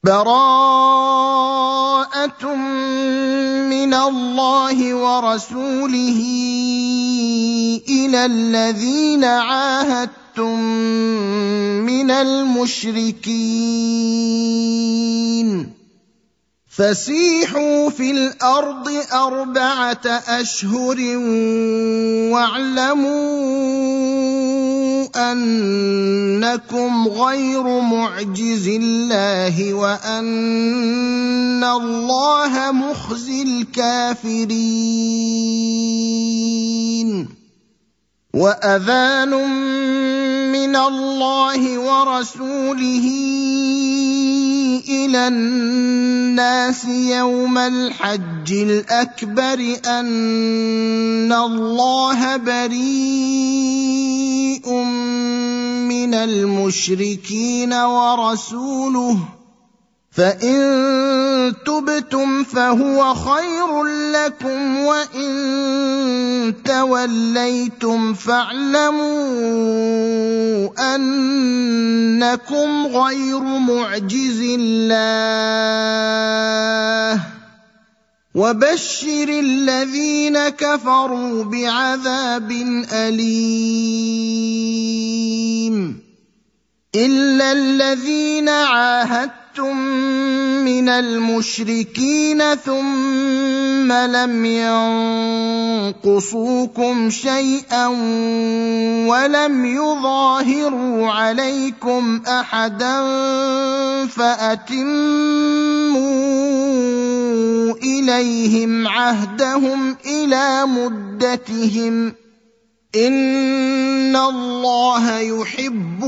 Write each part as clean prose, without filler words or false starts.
بَرَاءَةٌ مِّنَ اللَّهِ وَرَسُولِهِ إِلَى الَّذِينَ عَاهَدتُّم مِّنَ الْمُشْرِكِينَ فَسِيحُوا فِي الْأَرْضِ 4 أشهر وَاعْلَمُوا أَنَّكُمْ غَيْرُ مُعْجِزِي اللَّهِ وَأَنَّ اللَّهَ مُخْزِي الْكَافِرِينَ وَأَذَانٌ مِّنَ اللَّهِ وَرَسُولِهِ إِلَى النَّاسِ يَوْمَ الْحَجِّ الْأَكْبَرِ أَنَّ اللَّهَ بَرِيءٌ مِّنَ الْمُشْرِكِينَ وَرَسُولُهُ فَإِن تُبْتُمْ فَهُوَ خَيْرٌ لَّكُمْ وَإِن تَوَلَّيْتُمْ فَاعْلَمُوا أَنَّكُمْ غَيْرُ مُعْجِزِي اللَّهِ وَبَشِّرِ الَّذِينَ كَفَرُوا بِعَذَابٍ أَلِيمٍ إِلَّا الَّذِينَ عَاهَدتُّم مِّنَ الْمُشْرِكِينَ ثُمَّ لَمْ يَنقُصُوكُمْ شَيْئًا وَلَمْ يُظَاهِرُوا عَلَيْكُمْ أَحَدًا فَأَتِمُّوا إِلَيْهِمْ عَهْدَهُمْ إِلَىٰ مُدَّتِهِمْ ۚ إِنَّ اللَّهَ يُحِبُّ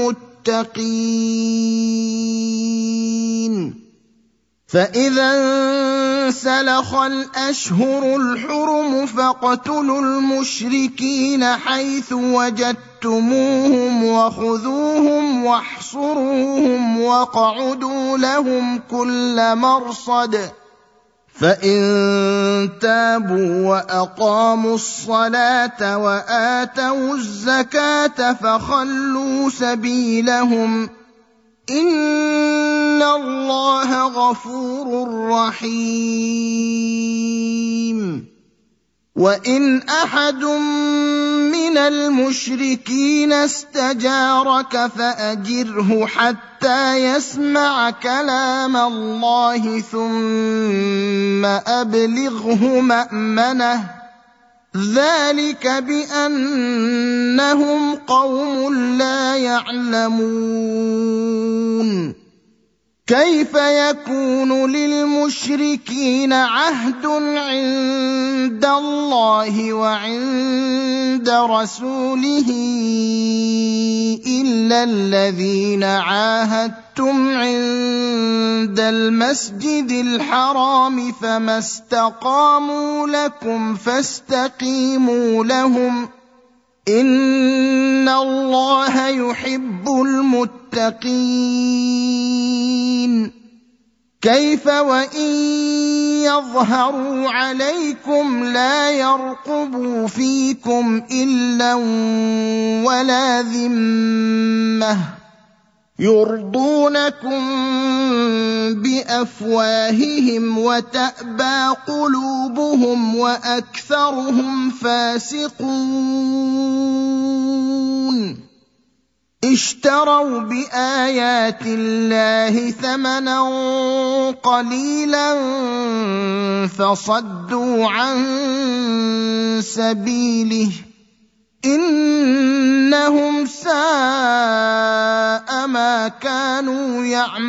الْمُتَّقِينَ فَإِذَا انسَلَخَ الْأَشْهُرُ الْحُرُمُ فَاقْتُلُوا الْمُشْرِكِينَ حَيْثُ وَجَدتُّمُوهُمْ وَخُذُوهُمْ وَاحْصُرُوهُمْ وَاقْعُدُوا لَهُمْ كُلَّ مَرْصَدٍ فَإِن تَابُوا وَأَقَامُوا الصَّلَاةَ وَآتَوُا الزَّكَاةَ فَخَلُّوا سَبِيلَهُمْ ۚ إِنَّ اللَّهَ غَفُورٌ رَّحِيمٌ وَإِنْ أَحَدٌ مِّنَ الْمُشْرِكِينَ اسْتَجَارَكَ فَأَجِرْهُ حَتَّىٰ يَسْمَعَ كَلَامَ اللَّهِ ثُمَّ أَبْلِغْهُ مَأْمَنَهُ ۚ ذَٰلِكَ بِأَنَّهُمْ قَوْمٌ لَّا يَعْلَمُونَ كَيْفَ يَكُونُ لِلْمُشْرِكِينَ عَهْدٌ عِندَ اللَّهِ وَعِندَ رَسُولِهِ إِلَّا الَّذِينَ عَاهَدتُّمْ عِندَ الْمَسْجِدِ الْحَرَامِ فَمَا اسْتَقَامُوا لَكُمْ فَاسْتَقِيمُوا لَهُمْ ۚ إِنَّ اللَّهَ يُحِبُّ الْمُتَّقِينَ كَيْفَ وَإِن يَظْهَرُوا عَلَيْكُمْ لَا يَرْقُبُوا فِيكُمْ إِلًّا وَلَا ذِمَّةً يُرْضُونَكُم بِأَفْوَاهِهِمْ وَتَأْبَىٰ قُلُوبُهُمْ وَأَكْثَرُهُمْ فَاسِقُونَ اشْتَرَوْا بِآيَاتِ اللَّهِ ثَمَنًا قَلِيلًا فَصَدُّوا عَن سَبِيلِهِ ۚ إِنَّهُمْ سَاءَ مَا كَانُوا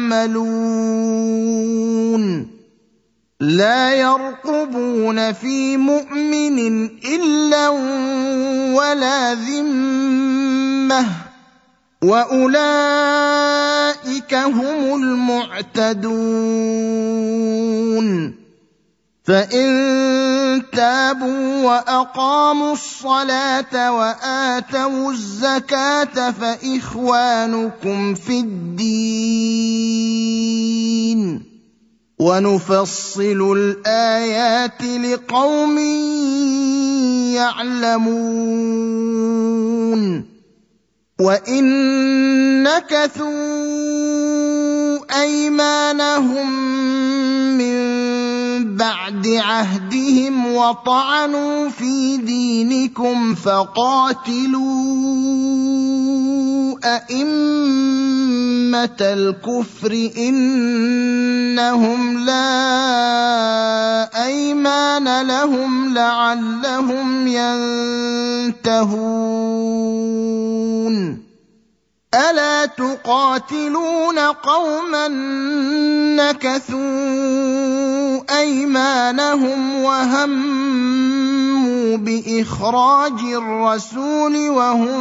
يَعْمَلُونَ لَا يَرْقُبُونَ فِي مُؤْمِنٍ إِلًّا وَلَا ذِمَّةً وَأُولَٰئِكَ هُمُ الْمُعْتَدُونَ فَإِن تَابُوا وَأَقَامُوا الصَّلَاةَ وَآتَوُا الزَّكَاةَ فَإِخْوَانُكُمْ فِي الدِّينِ ۗ وَنُفَصِّلُ الْآيَاتِ لِقَوْمٍ يَعْلَمُونَ وَإِن نَّكَثُوا أيمانهم من بعد عهدهم وطعنوا في دينكم فقاتلوا أئمة الكفر إنهم لا أيمان لهم لعلهم ينتهون ألا تقاتلون قوما نكثوا أيمانهم وهموا بإخراج الرسول وهم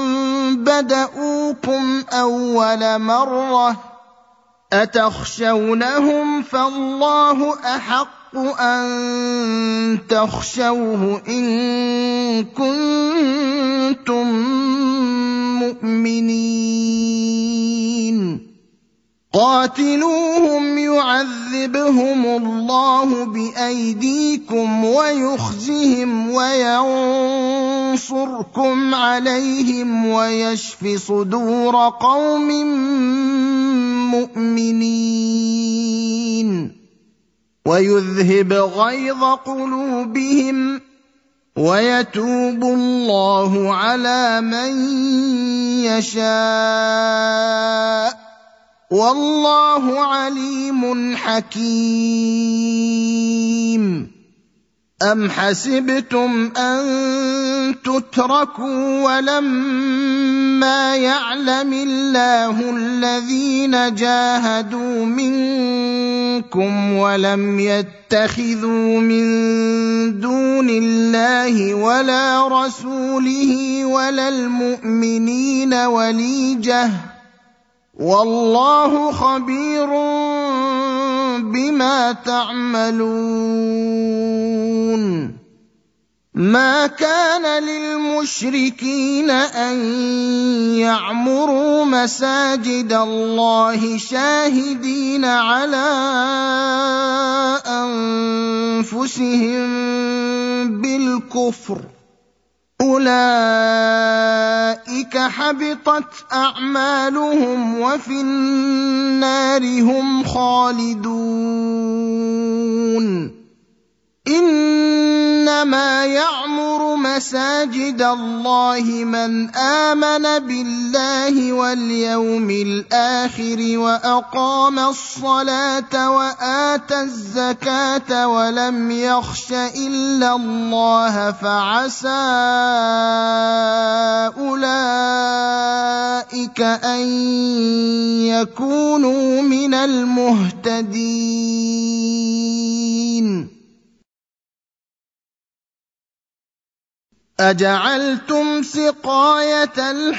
بدؤوكم أول مرة أتخشونهم فالله أحق أن تخشوه إن كنتم مؤمنين قاتلوهم يعذبهم الله بأيديكم ويخزهم وينصركم عليهم ويشف صدور قوم مؤمنين ويذهب غيظ قلوبهم ويتوب الله على من يشاء والله عليم حكيم أم حسبتم أن تتركوا ولما يعلم الله الذين جاهدوا منكم ولم يتخذوا من دون الله ولا رسوله ولا المؤمنين وليجة والله خبير بما تعملون ما كان للمشركين أن يعمروا مساجد الله شاهدين على أنفسهم بالكفر أولئك حبطت أعمالهم وفي النار هم خالدون إنما يعمر مساجد الله من آمن بالله واليوم الآخر وأقام الصلاة وآتى الزكاة ولم يخش إلا الله فعسى أولئك أن يكونوا من المهتدين أجعلتم سقاية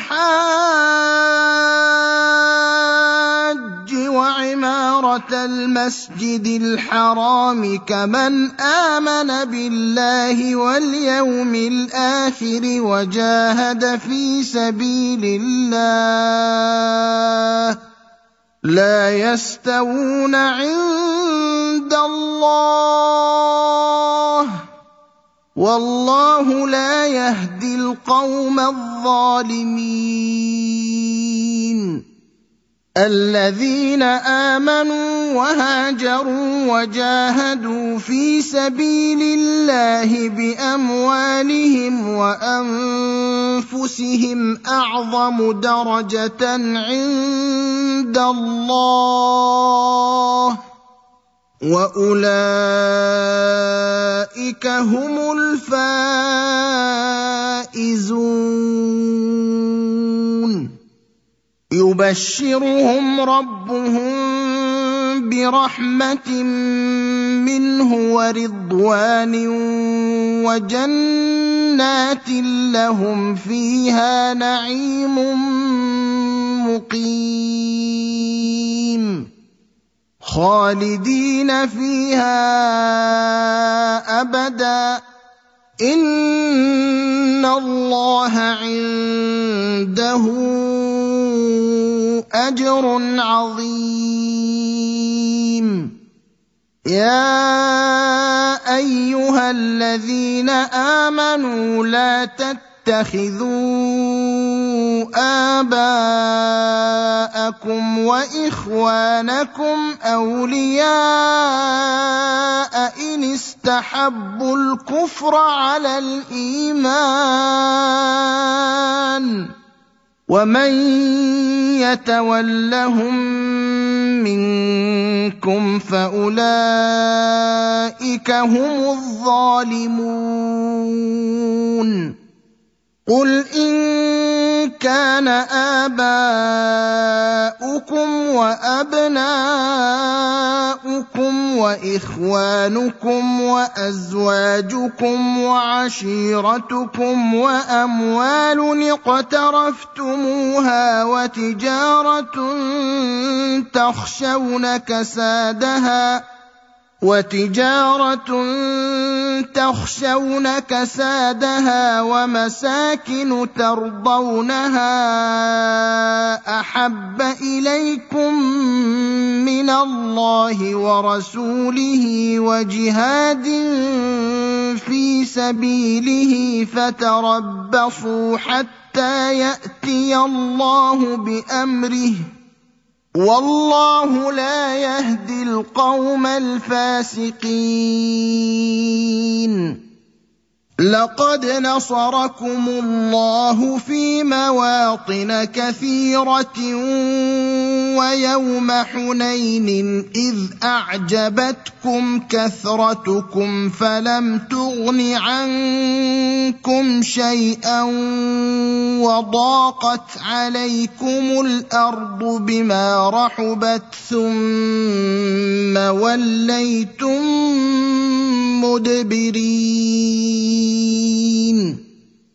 الحاج وعمارة المسجد الحرام كمن آمن بالله واليوم الآخر وجاهد في سبيل الله لا يستوون عند الله والله لا يهدي القوم الظالمين الذين آمنوا وهاجروا وجاهدوا في سبيل الله بأموالهم وأنفسهم أعظم درجة عند الله وأولئك هم الفائزون يبشرهم ربهم برحمة منه ورضوان وجنات لهم فيها نعيم مقيم خالدين فيها أبدا إن الله عنده أجر عظيم يا أيها الذين آمنوا لا تتبعوا تتخذوا آباءكم وإخوانكم أولياء إن استحبوا الكفر على الإيمان ومن يتولهم منكم فأولئك هم الظالمون قل إن كان آباؤكم وأبناؤكم وإخوانكم وأزواجكم وعشيرتكم وأموال اقترفتموها وتجارة تخشون كسادها ومساكن ترضونها أحب إليكم من الله ورسوله وجهاد في سبيله فتربصوا حتى يأتي الله بأمره والله لا يهدي القوم الفاسقين لقد نصركم الله في مواطن كثيرة ويوم حنين إذ أعجبتكم كثرتكم فلم تغن عنكم شيئا وضاقت عليكم الأرض بما رحبت ثم وليتم مدبرين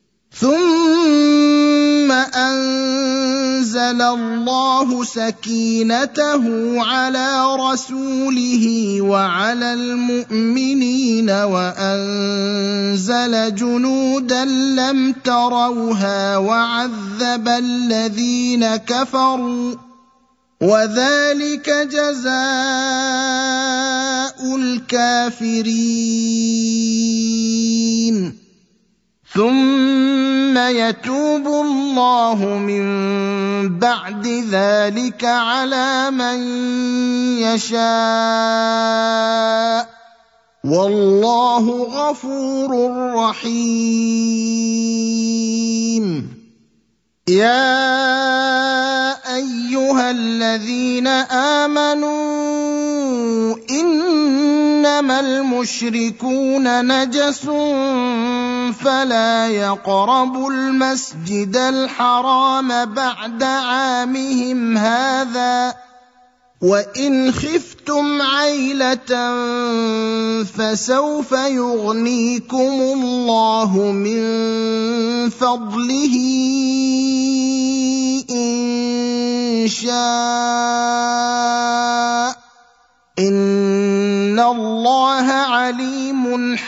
ثم أنزل الله سكينته على رسوله وعلى المؤمنين وأنزل جنودا لم تروها وعذب الذين كفروا وذلك جزاء الكافرين ثم يتوب الله من بعد ذلك على من يشاء والله غفور رحيم يا أيها الذين آمنوا إنما المشركون نجس فلا يقربوا المسجد الحرام بعد عامهم هذا وإن خفتم عيلة فسوف يغنيكم الله من فضله إن شاء إن الله عليم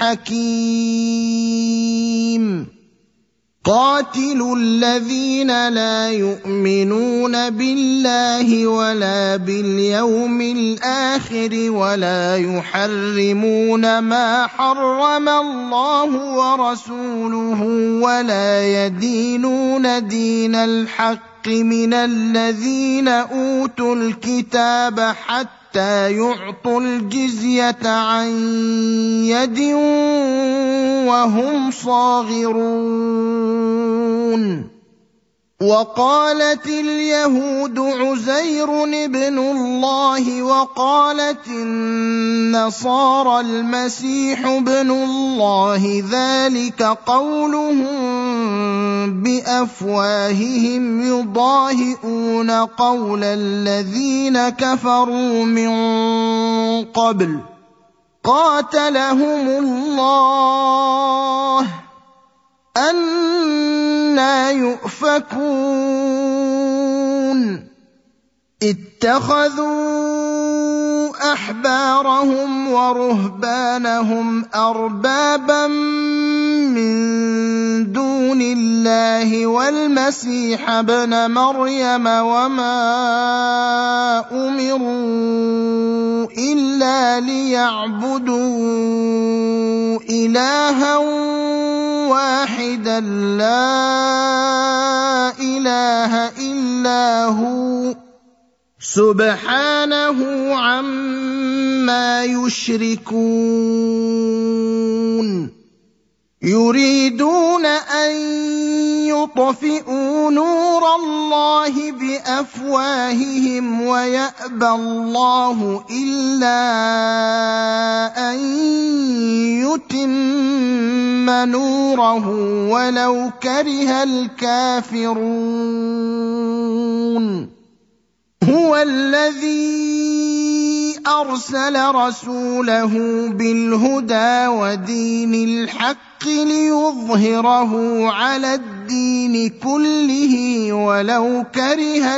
حكيم قاتلوا الذين لا يؤمنون بالله ولا باليوم الآخر ولا يحرمون ما حرم الله ورسوله ولا يدينون دين الحق من الذين أوتوا الكتاب حتى يعطوا الجزية عن يد وهم صاغرون وقالت اليهود عزير ابن الله وقالت النصارى المسيح ابن الله ذلك قولهم بأفواههم يضاهئون قول الذين كفروا من قبل قاتلهم الله أنى يؤفكون اتخذوا أحبارهم ورهبانهم أربابا من دون الله والمسيح ابن مريم وما أمروا إلا ليعبدوا إلها واحدا لا إله إلا هو سبحانه عما يشركون يريدون أن يطفئوا نور الله بأفواههم ويأبى الله إلا أن يتم نوره ولو كره الكافرون هو الذي أرسل رسوله بالهدى ودين الحق ليظهره على الدين كله ولو كره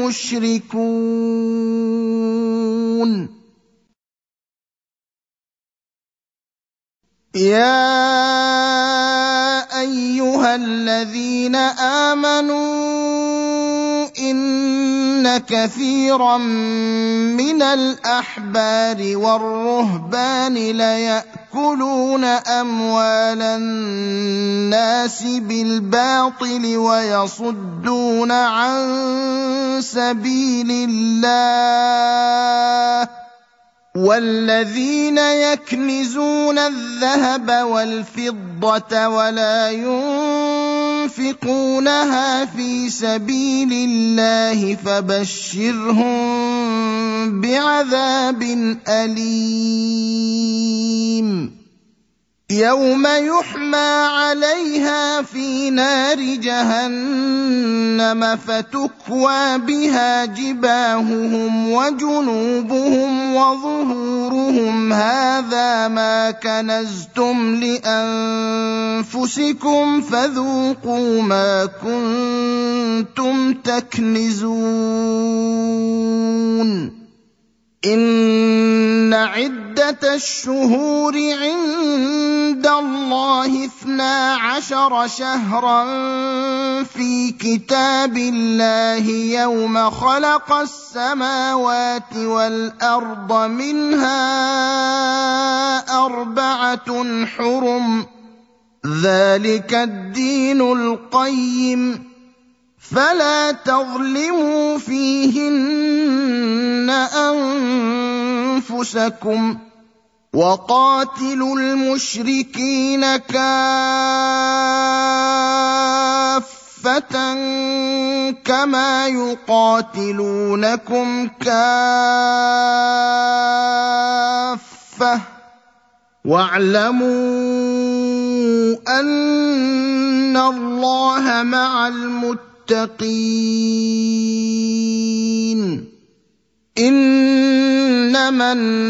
المشركون يا أيها الذين آمنوا إن كثيرا من الأحبار والرهبان ليأكلون أموال الناس بالباطل ويصدون عن سبيل الله والذين يكنزون الذهب والفضة ولا ينفقونها في سبيل الله فبشرهم بعذاب أليم يوم يحمى عليها في نار جهنم فتكوى بها جباههم وجنوبهم وظهورهم هذا ما كنزتم لأنفسكم فذوقوا ما كنتم تكنزون إن عدة الشهور عند الله 12 شهرا في كتاب الله يوم خلق السماوات والأرض منها 4 حرم ذلك الدين القيم فلا تظلموا فيهن أنفسكم وقاتلوا المشركين كافة كما يقاتلونكم كافة واعلموا أن الله مع المتقين إنما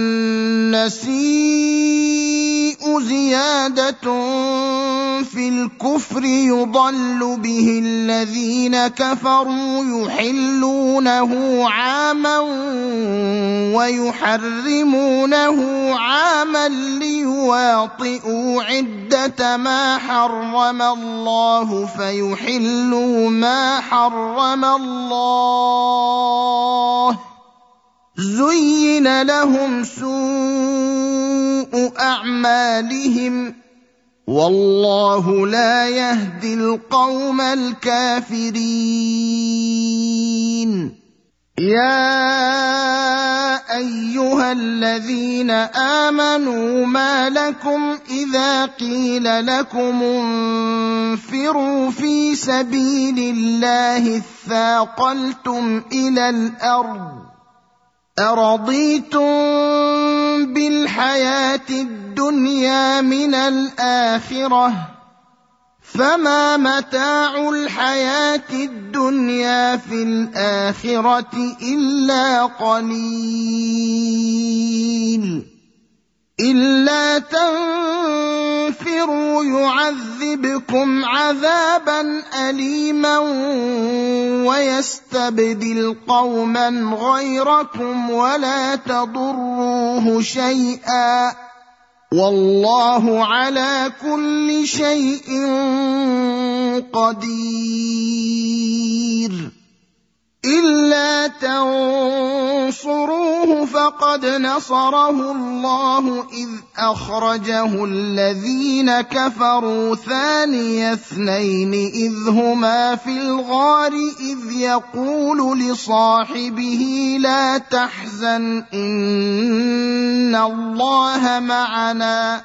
النسيء زيادة في الكفر يضل به الذين كفروا يحلونه عاما ويحرمونه عاما ليواطئوا عدة ما حرم الله فيحلوا ما حرم الله زين لهم سوء أعمالهم والله لا يهدي القوم الكافرين يا أيها الذين آمنوا ما لكم إذا قيل لكم انفروا في سبيل الله اثاقلتم إلى الأرض أرضيتم بالحياة الدنيا من الآخرة فما متاع الحياة الدنيا في الآخرة إلا قليل إلا تنفروا يعذبكم عذابا أليما ويستبدل قوما غيركم ولا تضروه شيئا والله على كل شيء قدير إلا تنصروه لقد نصره الله إذ أخرجه الذين كفروا ثاني اثنين إذ هما في الغار إذ يقول لصاحبه لا تحزن إن الله معنا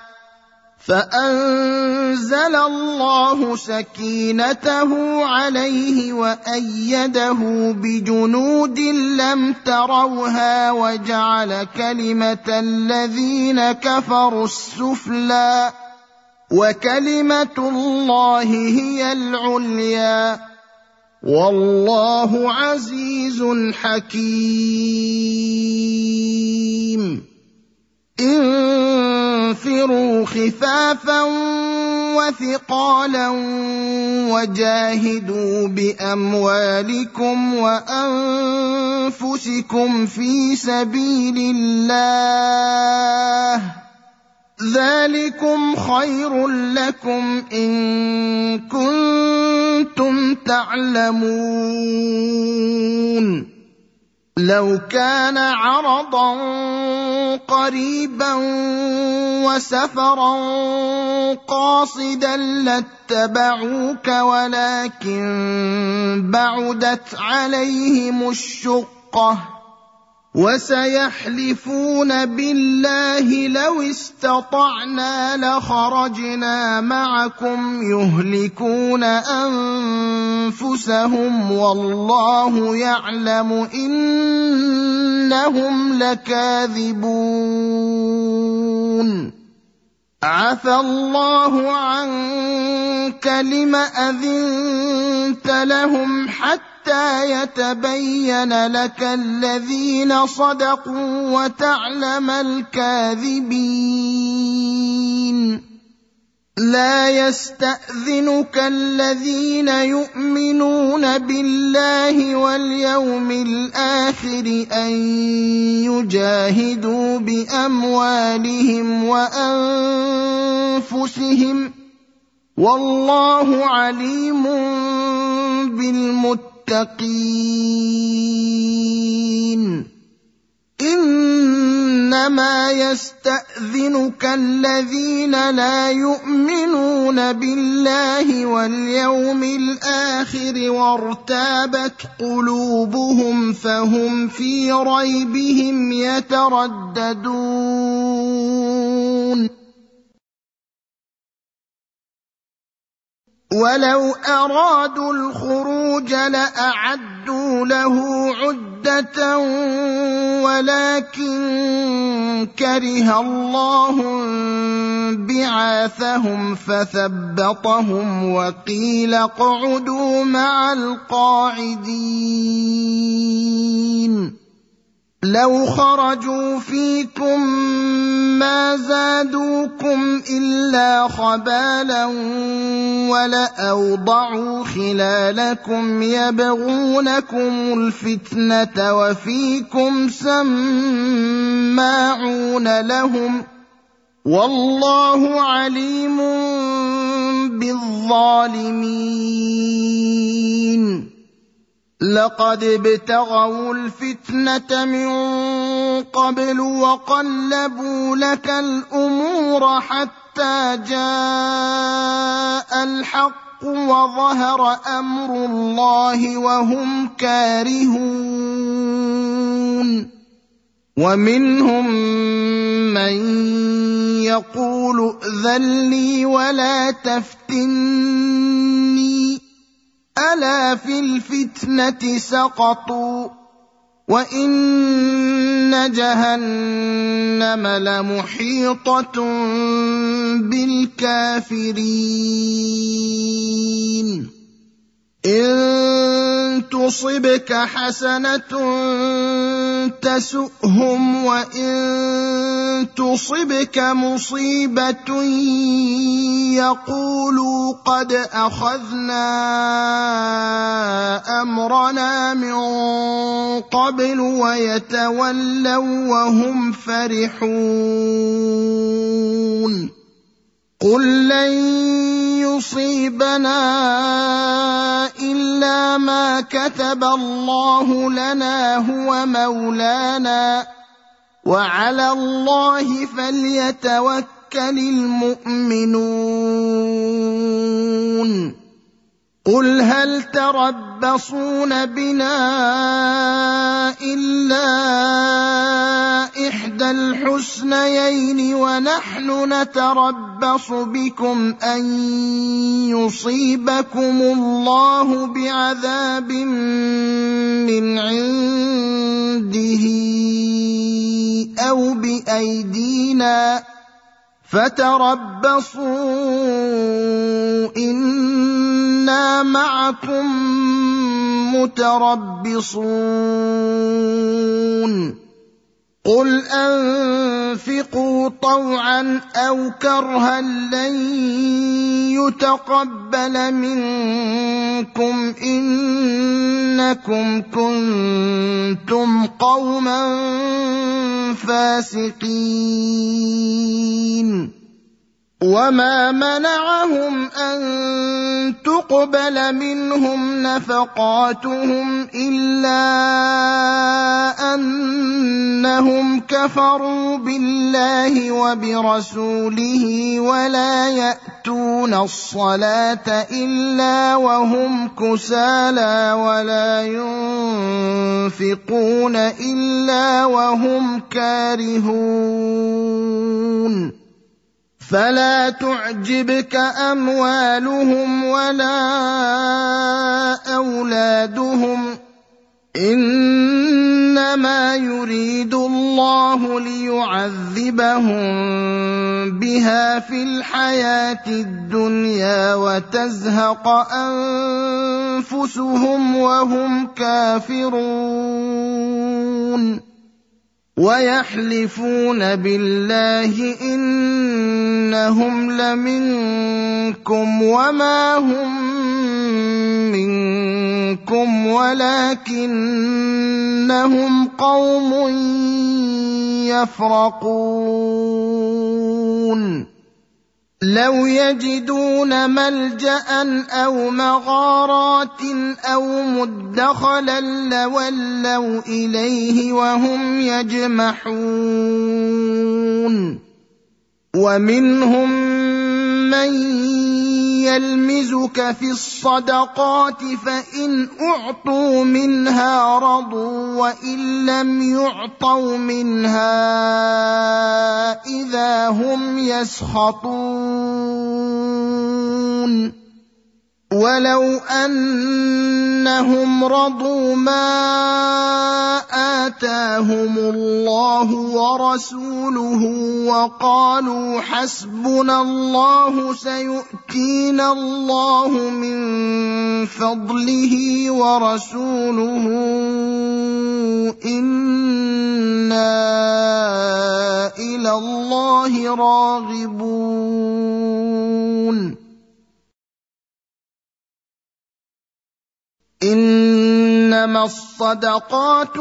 فأنزل الله سكينته عليه وأيده بجنود لم تروها وجعل كلمة الذين كفروا السفلى وكلمة الله هي العليا والله عزيز حكيم. انفروا خفافا وثقالا وجاهدوا بأموالكم وأنفسكم في سبيل الله ذلكم خير لكم إن كنتم تعلمون. لو كان عرضا قريبا وسفرا قاصدا لاتبعوك ولكن بعدت عليهم الشقة وسيحلفون بالله لو استطعنا لخرجنا معكم يهلكون أنفسهم والله يعلم إنهم لكاذبون. عفى الله عنك لم أذنت لهم حتى يتبين لك الذين صدقوا وتعلم الكاذبين. لا يستأذنك الذين يؤمنون بالله واليوم الآخر أن يجاهدوا بأموالهم وأنفسهم والله عليم بالمتقين. إنما يستأذنك الذين لا يؤمنون بالله واليوم الآخر وارتابت قلوبهم فهم في ريبهم يترددون. ولو أرادوا الخروج لأعدوا له عدة ولكن كره الله بعاثهم فثبطهم وقيل اقعدوا مع القاعدين. لو خرجوا فيكم ما زادوكم إلا خبالا ولأوضعوا خلالكم يبغونكم الفتنة وفيكم سماعون لهم والله عليم بالظالمين. لقد ابتغوا الفتنة من قبل وقلبوا لك الأمور حتى جاء الحق وظهر أمر الله وهم كارهون. ومنهم من يقول ائذن لي ولا تفتني ألا في الفتنة سقطوا وإن جهنم لمحيطة بالكافرين. إن تصبك حسنة تسؤهم وإن تصبك مصيبة يقولوا قد أخذنا أمرنا من قبل ويتولوا وهم فرحون. قل لن يصيبنا إلا ما كتب الله لنا هو مولانا وعلى الله فليتوكل المؤمنون قل هل تربصون بنا إلا إحدى الحسنيين ونحن نتربص بكم أن يصيبكم الله بعذاب من عنده أو بأيدينا فتربصوا إنا معكم متربصون قل أنفقوا طوعا أو كرها لن يتقبل منكم إنكم كنتم قوما فاسقين وما منعهم أن تقبل منهم نفقاتهم إلا أنهم كفروا بالله وبرسوله ولا يأتون الصلاة إلا وهم كسالى ولا ينفقون إلا وهم كارهون فلا تعجبك أموالهم ولا أولادهم إنما يريد الله ليعذبهم بها في الحياة الدنيا وتزهق أنفسهم وهم كافرون ويحلفون بالله إنهم لمنكم وما هم منكم ولكنهم قوم يفرقون لو يجدون ملجأ أو مغارات أو مدخلا لولوا إليه وهم يجمحون ومنهم من يلمزك في الصدقات فإن أعطوا منها رضوا وإن لم يعطوا منها إذا هم يسخطون ولو أنهم رضوا ما آتاهم الله ورسوله وقالوا حسبنا الله سيؤتينا الله من فضله ورسوله إنا إلى الله راغبون إنما الصدقات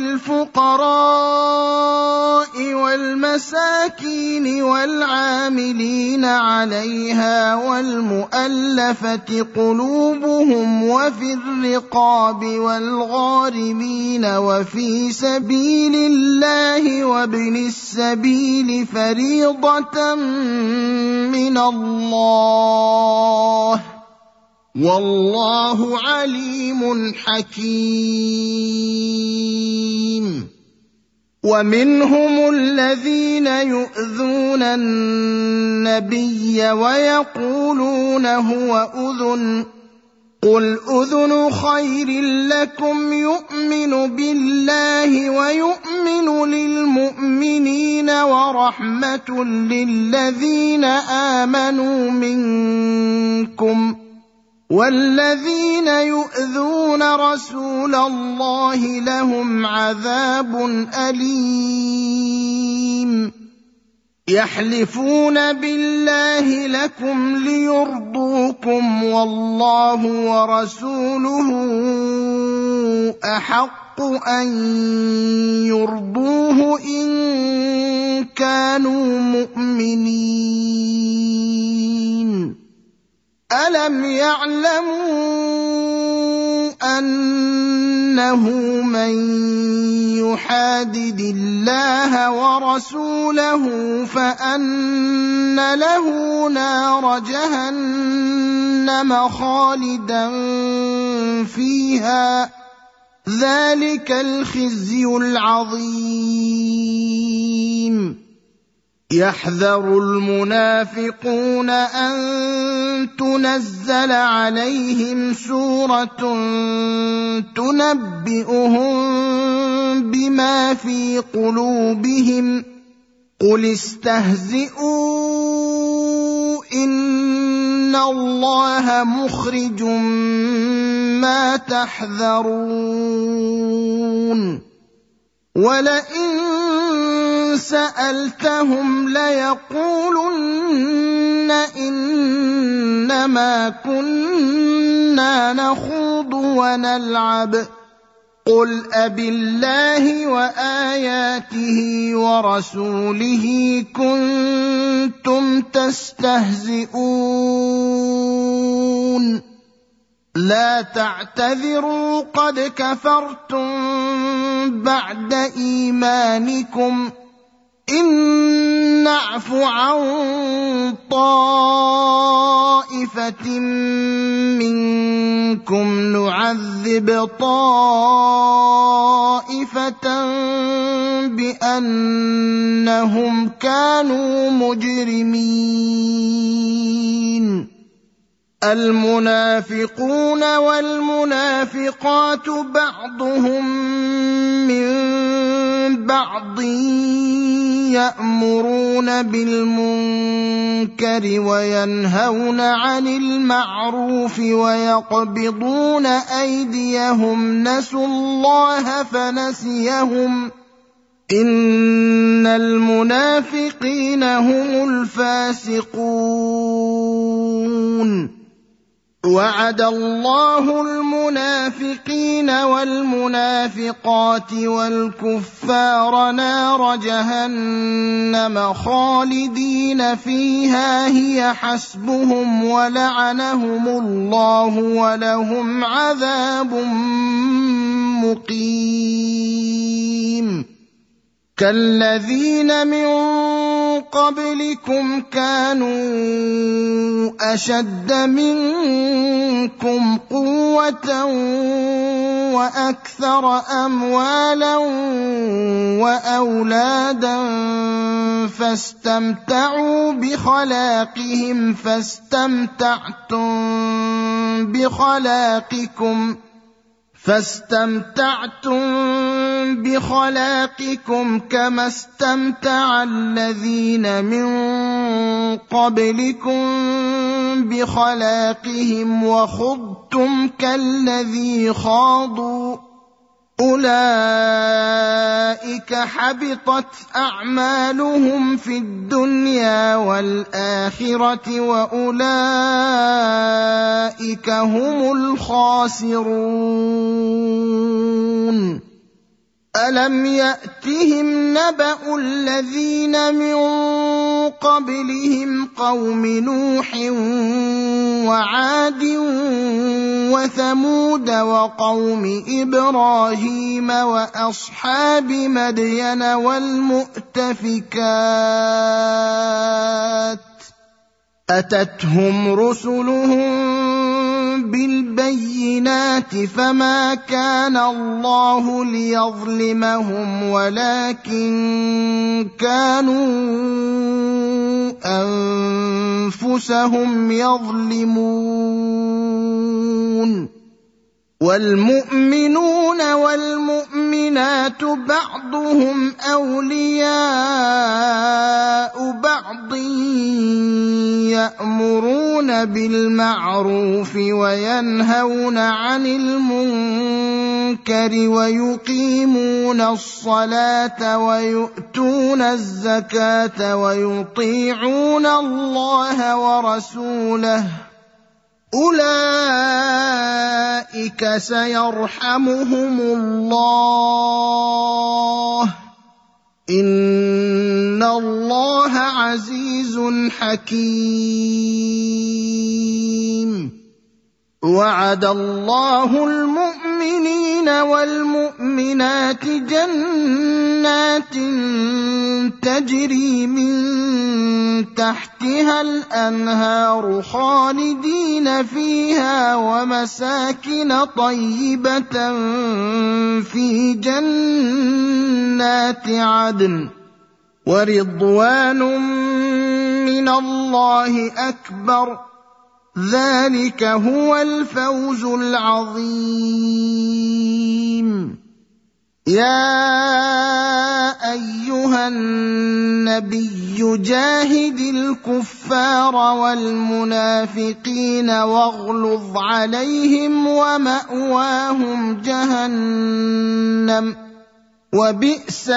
للفقراء والمساكين والعاملين عليها والمؤلفة قلوبهم وفي الرقاب والغارمين وفي سبيل الله وابن السبيل فريضة من الله والله عليم حكيم ومنهم الذين يؤذون النبي ويقولون هو أذن قل أذن خير لكم يؤمن بالله ويؤمن للمؤمنين ورحمة للذين آمنوا منكم والذين يؤذون رسول الله لهم عذاب أليم يحلفون بالله لكم ليرضوكم والله ورسوله أحق أن يرضوه إن كانوا ألم يعلموا أن إنه من يحادد الله ورسوله فأن له نار جهنم خالدا فيها ذلك الخزي العظيم. يحذر المنافقون أن تنزل عليهم سورة تنبئهم بما في قلوبهم قل استهزئوا إن الله مخرج ما تحذرون ولئن سألتهم ليقولن إنما كنا نخوض ونلعب قل أبالله وآياته ورسوله كنتم تستهزئون لا تعتذروا قد كفرتم بعد إيمانكم إن نعف عن طائفة منكم نعذب طائفة بأنهم كانوا مجرمين. المنافقون والمنافقات بعضهم من بعض يأمرون بالمنكر وينهون عن المعروف ويقبضون أيديهم نسوا الله فنسيهم إن المنافقين هم الفاسقون. وعد الله المنافقين والمنافقات والكفار نار جهنم خالدين فيها هي حسبهم ولعنهم الله ولهم عذاب مقيم. كالذين من قبلكم كانوا أشد منكم قوة وأكثر أموالا وأولادا فاستمتعوا بخلاقهم فاستمتعتم بخلاقكم كما استمتع الذين من قبلكم بخلاقهم وخضتم كالذي خاضوا أولئك حبطت أعمالهم في الدنيا والآخرة وأولئك هم الخاسرون. ألم يأتهم نبأ الذين من قبلهم قوم نوح وعاد وثمود وقوم إبراهيم وأصحاب مدين والمؤتفكات أتتهم رسلهم بالبينات فما كان الله ليظلمهم ولكن كانوا أنفسهم يظلمون. والمؤمنون والمؤمنات بعضهم أولياء بعض يأمرون بالمعروف وينهون عن المنكر ويقيمون الصلاة ويؤتون الزكاة ويطيعون الله ورسوله أولئك سيرحمهم الله إن الله عزيز حكيم. وعد الله المؤمنين والمؤمنين والمؤمنات جنات تجري من تحتها الأنهار خالدين فيها ومساكن طيبة في جنات عدن ورضوان من الله أكبر ذلك هو الفوز العظيم. يا أيها النبي جاهد الكفار والمنافقين واغلظ عليهم ومأواهم جهنم وبئس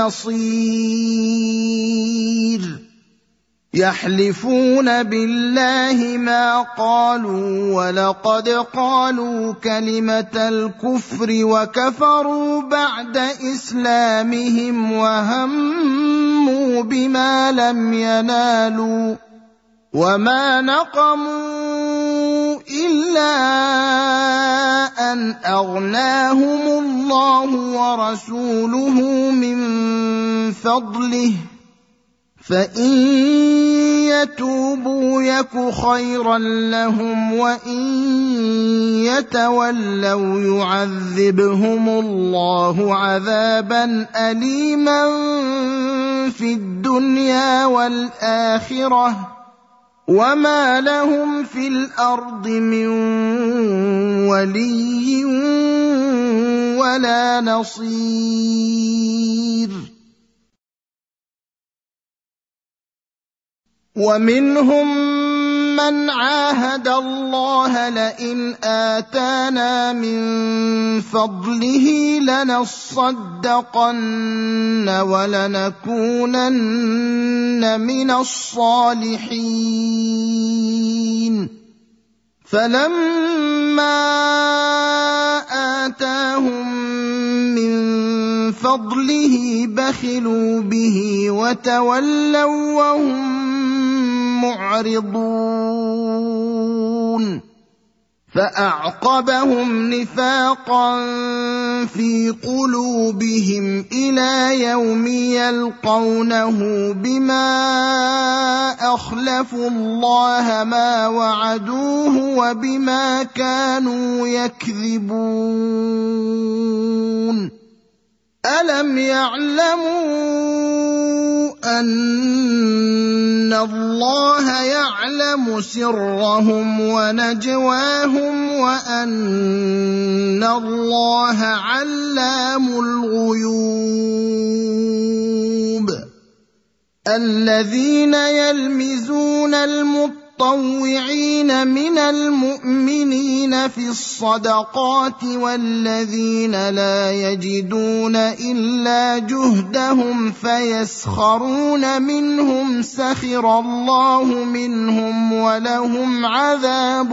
المصير. يحلفون بالله ما قالوا ولقد قالوا كلمة الكفر وكفروا بعد إسلامهم وهموا بما لم ينالوا وما نقموا إلا أن أغناهم الله ورسوله من فضله فإن يتوبوا يك خيرا لهم وإن يتولوا يعذبهم الله عذابا أليما في الدنيا والآخرة وما لهم في الأرض من ولي ولا نصير. ومنهم من عاهد الله لئن آتانا من فضله لنصدقن ولنكونن من الصالحين فلما آتاهم من فضله بخلوا به وتولوا وهم معرضون فأعقبهم نفاقا في قلوبهم إلى يوم يلقونه بما أخلفوا الله ما وعدوه وبما كانوا يكذبون. ألم يعلموا أن الله يعلم سرهم ونجواهم وأن الله علام الغيوب. الذين يلمزون المطوعين من المؤمنين في الصدقات والذين لا يجدون إلا جهدهم فيسخرون منهم سخر الله منهم ولهم عذاب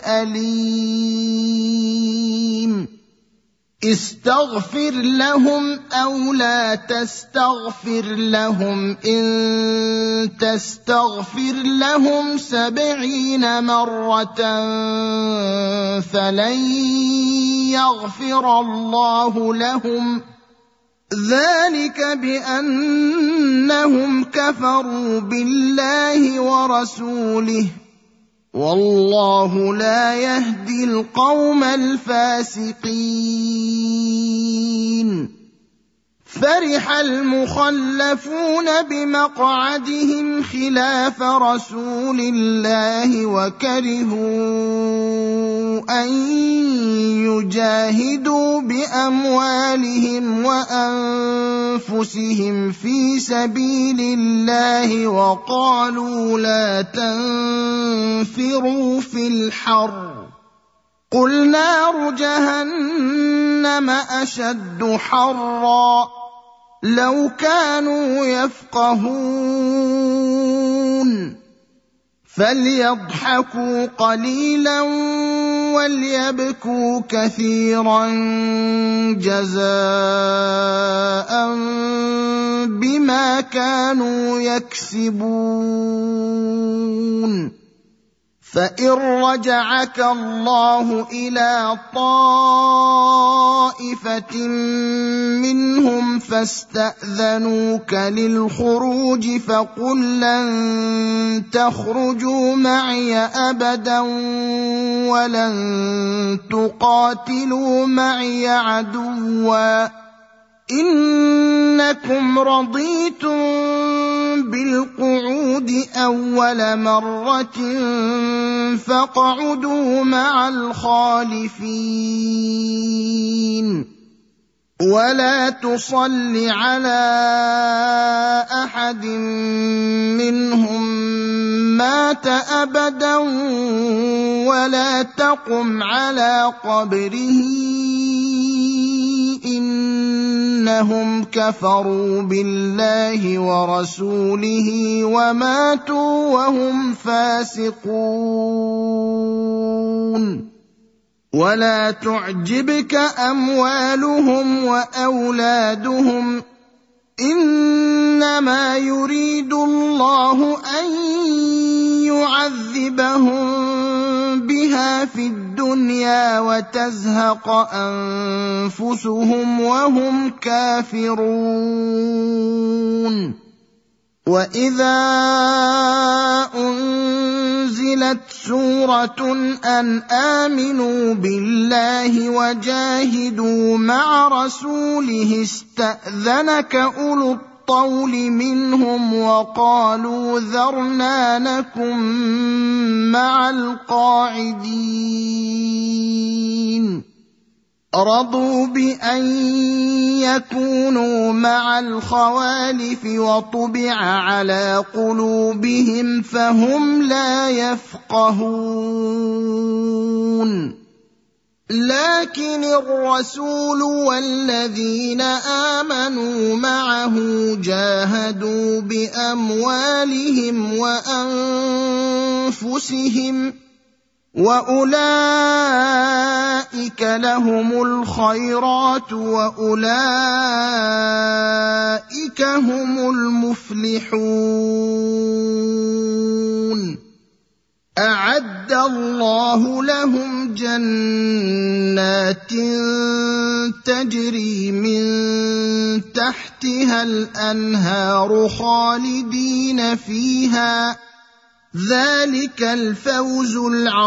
أليم. استغفر لهم أو لا تستغفر لهم إن تستغفر لهم 70 مرة فلن يغفر الله لهم ذلك بأنهم كفروا بالله ورسوله والله لا يهدي القوم الفاسقين. فرح المخلفون بمقعدهم خلاف رسول الله وكرهوا أن يجاهدوا بأموالهم وأنفسهم في سبيل الله وقالوا لا تنفروا في الحر قل نار جهنم أشد حرا لو كانوا يفقهون. فليضحكوا قليلا وليبكوا كثيرا جزاء بما كانوا يكسبون. فإن رجعك الله إلى طائفة منهم فاستأذنوك للخروج فقل لن تخرجوا معي أبدا ولن تقاتلوا معي عدوا إنكم رضيتم بالقعود أول مرة فاقعدوا مع الخالفين ولا تصل على أحد منهم مات أبدا ولا تقم على قبره إنهم كفروا بالله ورسوله وماتوا وهم فاسقون ولا تعجبك أموالهم وأولادهم إنما يريد الله أن يعذبهم بها في الدنيا وتزهق أنفسهم وهم كافرون وإذا أنزلت سورة أن آمنوا بالله وجاهدوا مع رسوله استأذنك أولو الطول منهم وقالوا ذرنا نكن مع القاعدين رضوا بأن يكونوا مع الخوالف وطبع على قلوبهم فهم لا يفقهون لكن الرسول والذين آمنوا معه جاهدوا بأموالهم وأنفسهم وأولئك لهم الخيرات وأولئك هم المفلحون أعد الله لهم جنات تجري من تحتها الأنهار خالدين فيها ذلك الفوز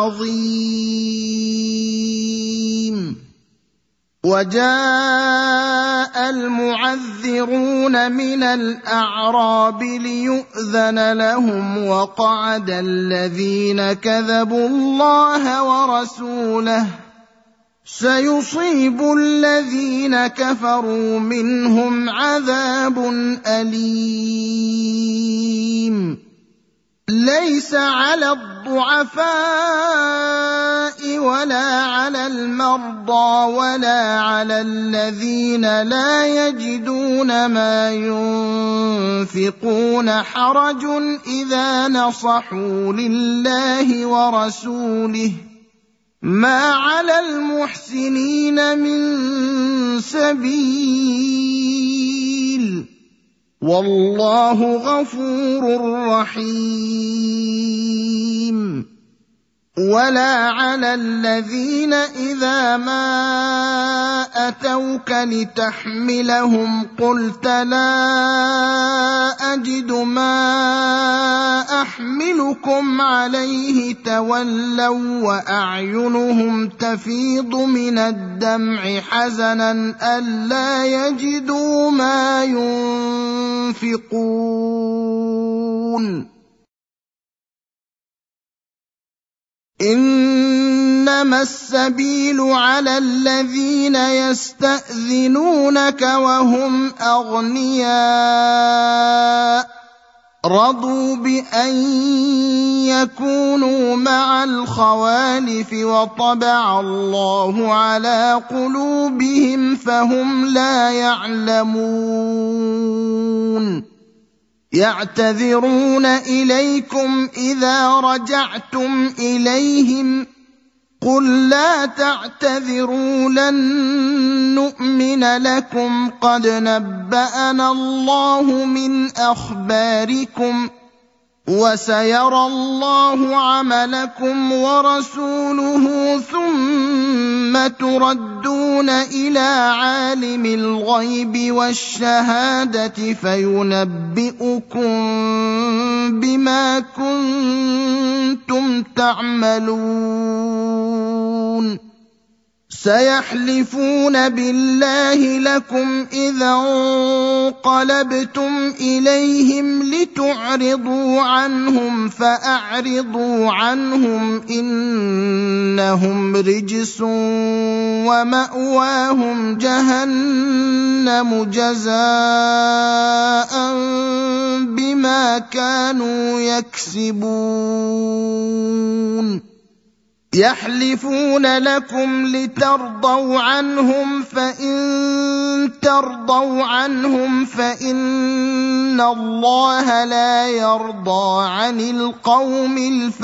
العظيم وجاء المعذرون من الأعراب ليؤذن لهم وقعد الذين كذبوا الله ورسوله سيصيب الذين كفروا منهم عذاب أليم ليس على الضعفاء ولا على المرضى ولا على الذين لا يجدون ما ينفقون حرج إذا نصحوا لله ورسوله ما على المحسنين من سبيل والله غفور رحيم ولا على الذين إذا ما أتوك لتحملهم قلت لا أجد ما أحملكم عليه تولوا وأعينهم تفيض من الدمع حزنا ألا يجدوا ما ينفقون إنما السبيل على الذين يستأذنونك وهم أغنياء رضوا بأن يكونوا مع الخوالف وطبع الله على قلوبهم فهم لا يعلمون يعتذرون إليكم إذا رجعتم إليهم قل لا تعتذروا لن نؤمن لكم قد نبأنا الله من أخباركم وسيرى الله عملكم ورسوله ثم تردون إلى عالم الغيب والشهادة فينبئكم بما كنتم تعملون سيحلفون بالله لكم إذا انقلبتم إليهم لتعرضوا عنهم فأعرضوا عنهم إنهم رجس ومأواهم جهنم جزاء بما كانوا يكسبون يحلفون لكم لترضوا عنهم فإن ترضوا عنهم فإن الله لا يرضى عن القوم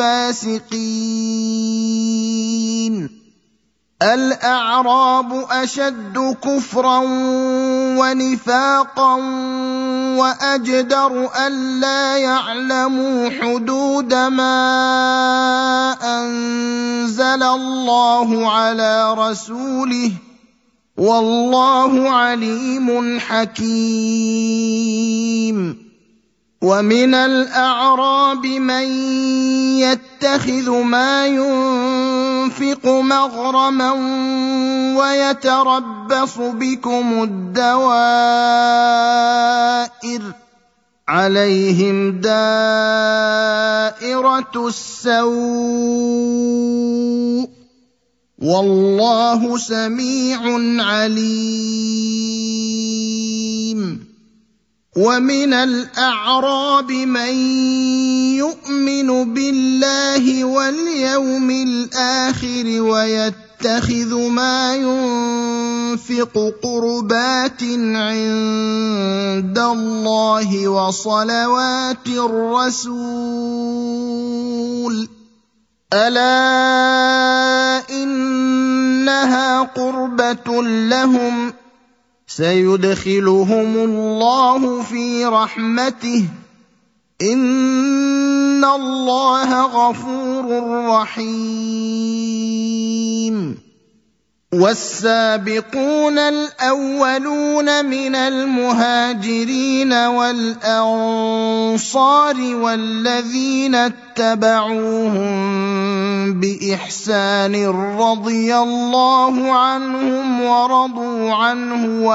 الفاسقين الأعراب أشد كفرا ونفاقا وأجدر ألا يعلموا حدود ما أنزل الله على رسوله والله عليم حكيم ومن الأعراب من يتخذ ما ينفق مغرما ويتربص بكم الدوائر عليهم دائرة السوء والله سميع عليم ومن الأعراب من يؤمن بالله واليوم الآخر ويتخذ ما ينفق قربات عند الله وصلوات الرسول ألا إنها قربة لهم سيدخلهم الله في رحمته إن الله غفور رحيم والسابقون الأولون من المهاجرين والأنصار والذين اتبعوهم بإحسان رضي الله عنهم ورضوا عنه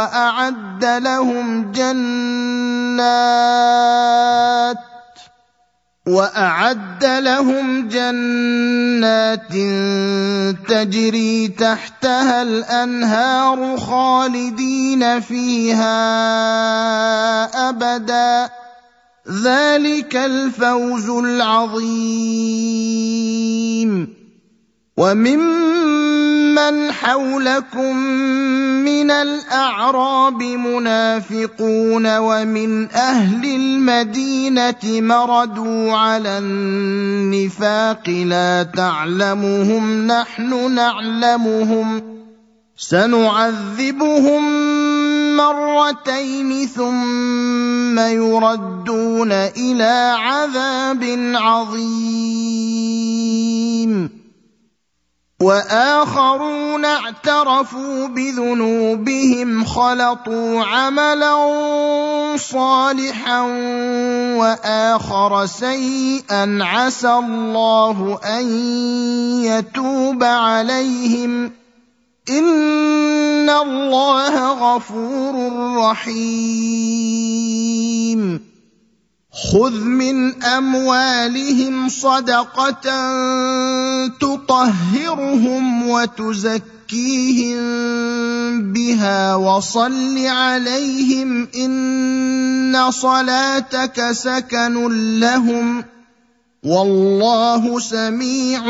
وأعد لهم جنات تجري تحتها الأنهار خالدين فيها أبدا ذلك الفوز العظيم وممن حولكم من الأعراب منافقون ومن أهل المدينة مردوا على النفاق لا تعلمهم نحن نعلمهم سنعذبهم مرتين ثم يردون إلى عذاب عظيم وآخرون اعترفوا بذنوبهم خلطوا عملا صالحا وآخر سيئا عسى الله أن يتوب عليهم إن الله غفور رحيم خذ من أموالهم صدقة تطهرهم وتزكيهم بها وصل عليهم إن صلاتك سكن لهم والله سميع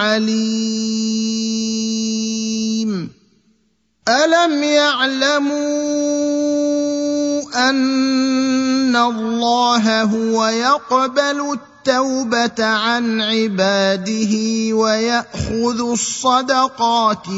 عليم ألم يعلموا أن الله هو يقبل التوبة عن عباده ويأخذ الصدقات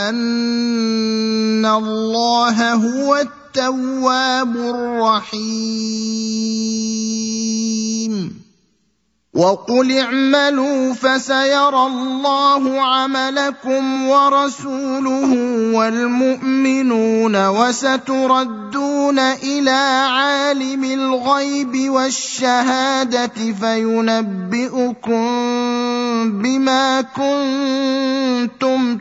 وأن الله هو التواب الرحيم وقل اعملوا فسيرى الله عملكم ورسوله والمؤمنون وستردون إلى عالم الغيب والشهادة فينبئكم بما كنتم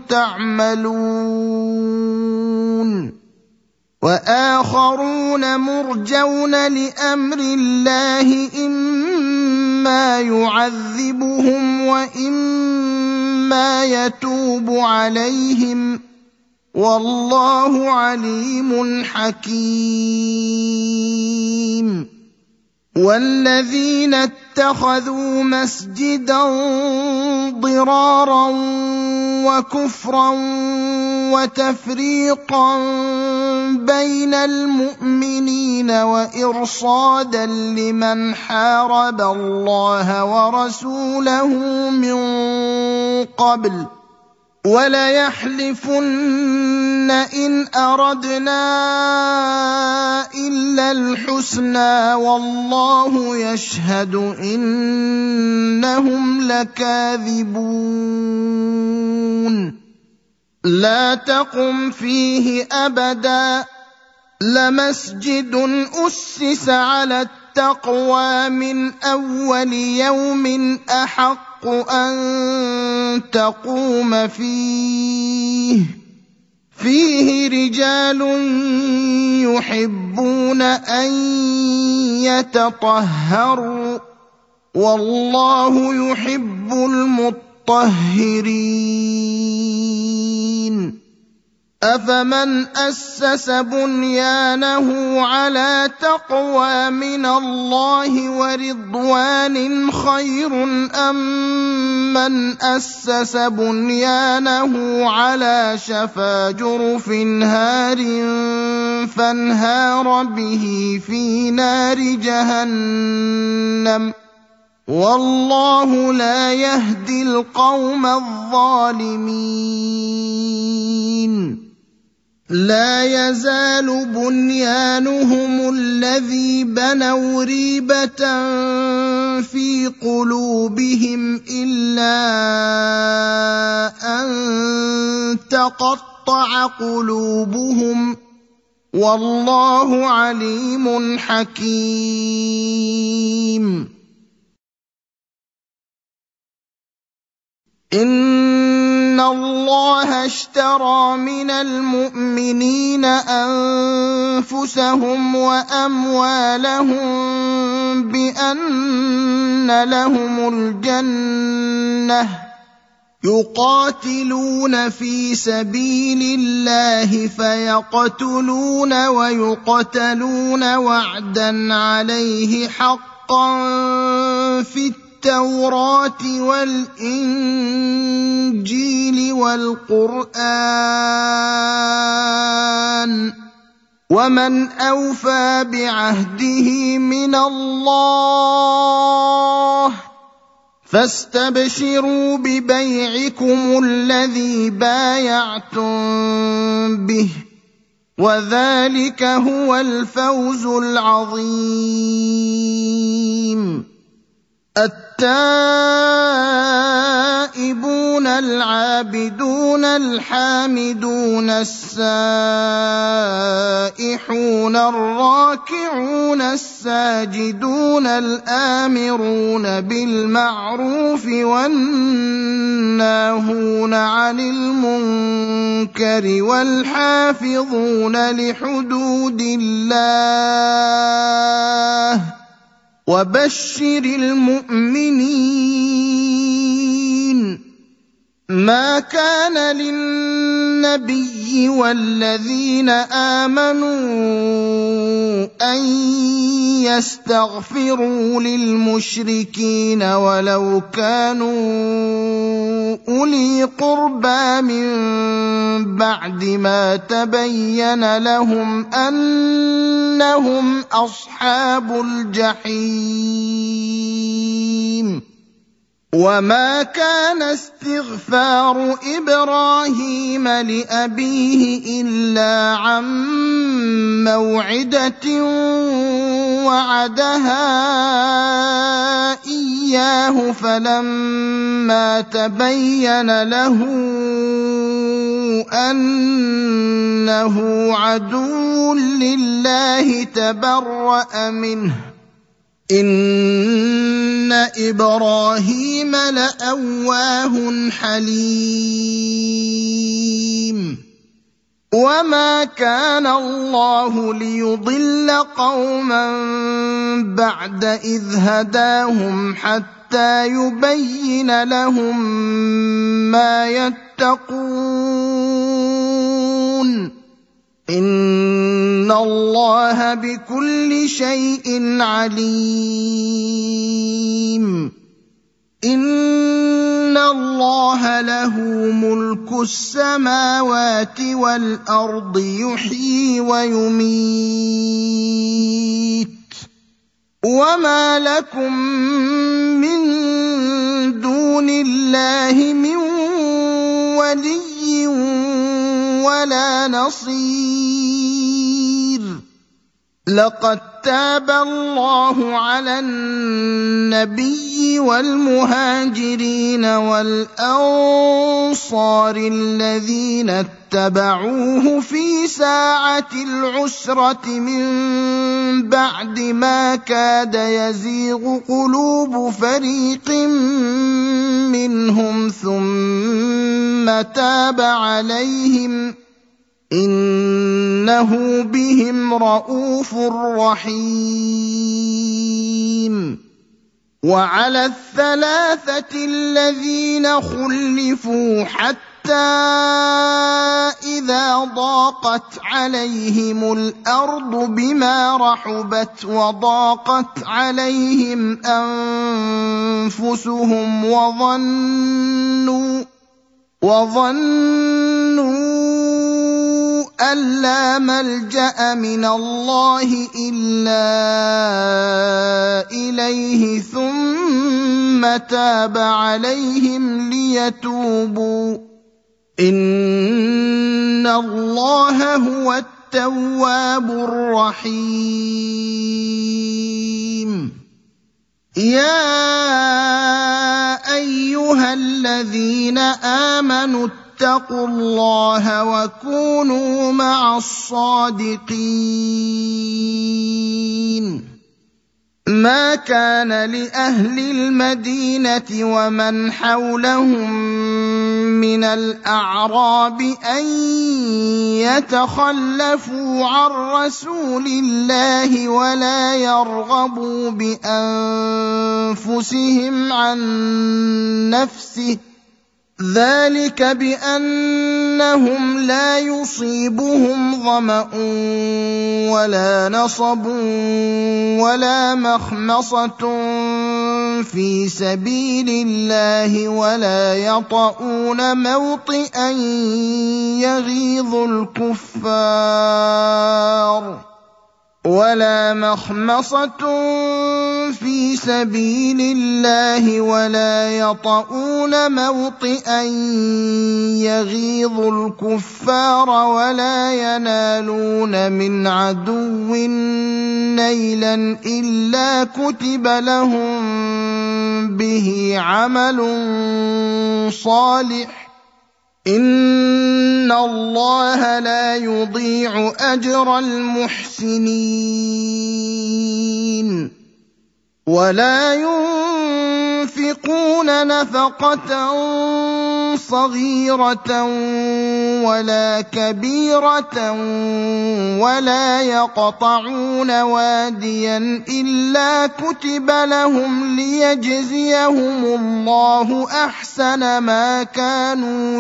تعملون. وآخرون مرجون لأمر الله إما يعذبهم وإما يتوب عليهم والله عليم حكيم. والذين اتخذوا مسجدا ضرارا وكفرا وتفريقا بين المؤمنين وإرصادا لمن حارب الله ورسوله من قبل وليحلفن إن أردنا إلا الحسنى والله يشهد إنهم لكاذبون. لا تقم فيه أبدا لمسجد أسس على التقوى من أول يوم أحق أن تقوم فيه رجال يحبون أن يتطهروا والله يحب المطهرين. أفمن أسس بنيانه على تقوى من الله ورضوان خير أم من أسس بنيانه على شفا جرف هار فانهار به في نار جهنم والله لا يهدي القوم الظالمين. لا يزال بنيانهم الذي بنوا ريبة في قلوبهم إلا أن تقطع قلوبهم والله عليم حكيم. إن الله اشترى من المؤمنين أنفسهم وأموالهم بأن لهم الجنة يقاتلون في سبيل الله فيقتلون ويقتلون وعدا عليه حقا في التوراة والإنجيل والقرآن ومن أوفى بعهده من الله فاستبشروا ببيعكم الذي بايعتم به وذلك هو الفوز العظيم. التائبون العابدون الحامدون السائحون الراكعون الساجدون الآمرون بالمعروف والناهون عن المنكر والحافظون لحدود الله وبشر المؤمنين. ما كان للنبي والذين آمنوا أن يستغفروا للمشركين ولو كانوا أولي قربى من بعد ما تبين لهم أنهم أصحاب الجحيم. وما كان استغفار إبراهيم لأبيه إلا عن موعدة وعدها إياه إياه فلما تبين له أنه عدو لله تبرأ منه إن إبراهيم لأواه حليم وما كان الله ليضل قوما بعد إذ هداهم حتى يبين لهم ما يتقون إن الله بكل شيء عليم إن الله له ملك السماوات والأرض يحيي ويميت وما لكم من دون الله من ولي ولا نصير لقد تاب الله على النبي والمهاجرين والأنصار الذين اتبعوه في ساعة العسرة من بعد ما كاد يزيغ قلوب فريق منهم ثم تاب عليهم إنه بهم رءوف رحيم وعلى الثلاثة الذين خلفوا حتى إذا ضاقت عليهم الأرض بما رحبت وضاقت عليهم أنفسهم وظنوا أن لا ملجأ من الله إلا إليه ثم تاب عليهم ليتوبوا إن الله هو التواب الرحيم يا أيها الذين آمنوا اتقوا الله وكونوا مع الصادقين ما كان لأهل المدينة ومن حولهم من الأعراب أن يتخلفوا عن رسول الله ولا يرغبوا بأنفسهم عن نفسه ذلك بأنهم لا يصيبهم ظمأ ولا نصب ولا مخمصة في سبيل الله ولا يطؤون موطئا يغيظ الكفار ولا مخمصة في سبيل الله ولا يطؤون موطئا يغيظ الكفار ولا ينالون من عدو نيلا إلا كتب لهم به عمل صالح إن الله لا يضيع أجر المحسنين ولا ينفقون نفقة صغيرة ولا كبيرة ولا يقطعون واديا إلا كتب لهم ليجزيهم الله أحسن ما كانوا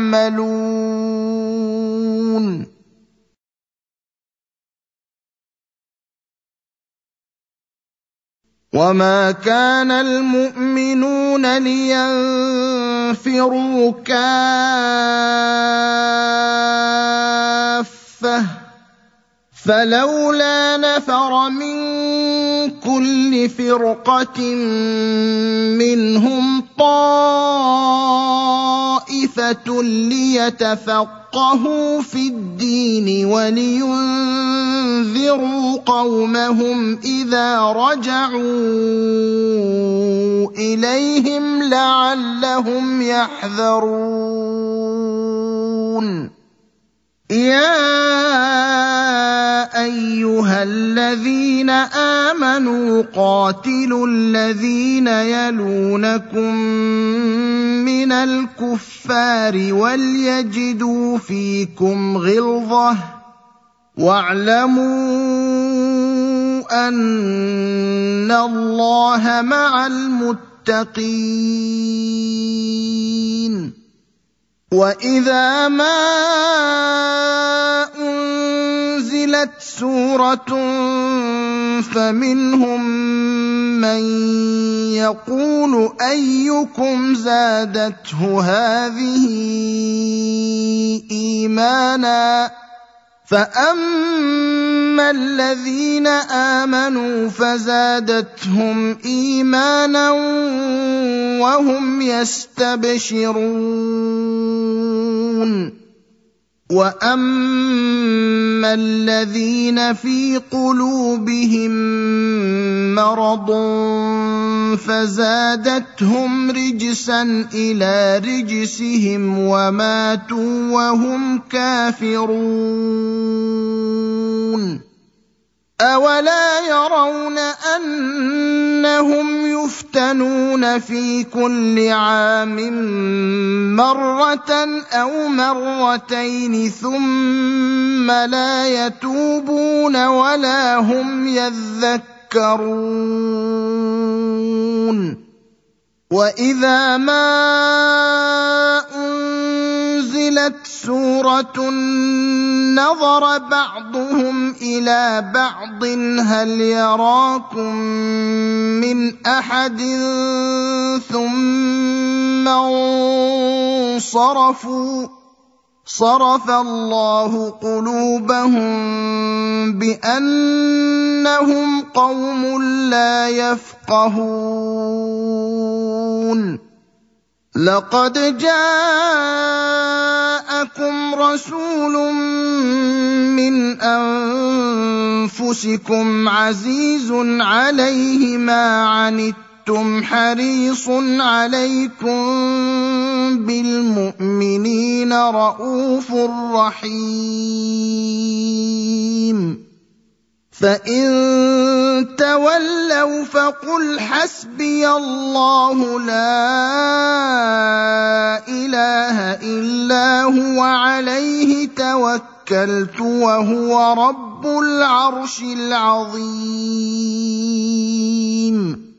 يعملون وما كان المؤمنون لينفروا كافة فلولا نفر من كل فرقة منهم طائفة طَائِفَةٌ لِيَتَفَقَّهُوا فِي الدِّينِ وَلِيُنذِرُوا قَوْمَهُمْ إِذَا رَجَعُوا إِلَيْهِمْ لَعَلَّهُمْ يَحْذَرُونَ يَا أَيُّهَا الَّذِينَ آمَنُوا قَاتِلُوا الَّذِينَ يَلُونَكُم مِّنَ الْكُفَّارِ وَلْيَجِدُوا فِيكُمْ غِلْظَةً وَاعْلَمُوا أَنَّ اللَّهَ مَعَ الْمُتَّقِينَ وَإِذَا مَا أُنزِلَتْ سُورَةٌ فَمِنْهُم مَّن يَقُولُ أَيُّكُمْ زَادَتْهُ هَٰذِهِ إِيمَانًا فَأَمَّا الَّذِينَ آمَنُوا فَزَادَتْهُمْ إِيمَانًا وَهُمْ يَسْتَبْشِرُونَ وَأَمَّا الَّذِينَ فِي قُلُوبِهِم مَّرَضٌ فَزَادَتْهُمْ رِجْسًا إِلَىٰ رِجْسِهِمْ وَمَاتُوا وَهُمْ كَافِرُونَ أَوَلَا يَرَوْنَ أَنَّهُمْ يُفْتَنُونَ فِي كُلِّ عَامٍ مَّرَّةً أَوْ مَرَّتَيْنِ ثُمَّ لَا يَتُوبُونَ وَلَا هُمْ يَذَّكَّرُونَ وَإِذَا مَا أُنزِلَتْ سُورَةٌ نَّظَرَ بَعْضُهُمْ إِلَىٰ بَعْضٍ هَلْ يَرَاكُم مِّنْ أَحَدٍ ثُمَّ انصَرَفُوا صَرَفَ اللَّهُ قُلُوبَهُم بِأَنَّهُمْ قَوْمٌ لَّا يَفْقَهُونَ لَقَدْ جَاءَكُمْ رَسُولٌ مِّنْ أَنفُسِكُمْ عَزِيزٌ عَلَيْهِ مَا عَنِتُّمْ حَرِيصٌ عَلَيْكُم بِالْمُؤْمِنِينَ رَءُوفٌ رَّحِيمٌ فَإِن تَوَلَّوْا فَقُلْ حَسْبِيَ اللَّهُ لَا إِلَٰهَ إِلَّا هُوَ عَلَيْهِ تَوَكَّلْتُ وَهُوَ رَبُّ الْعَرْشِ الْعَظِيمِ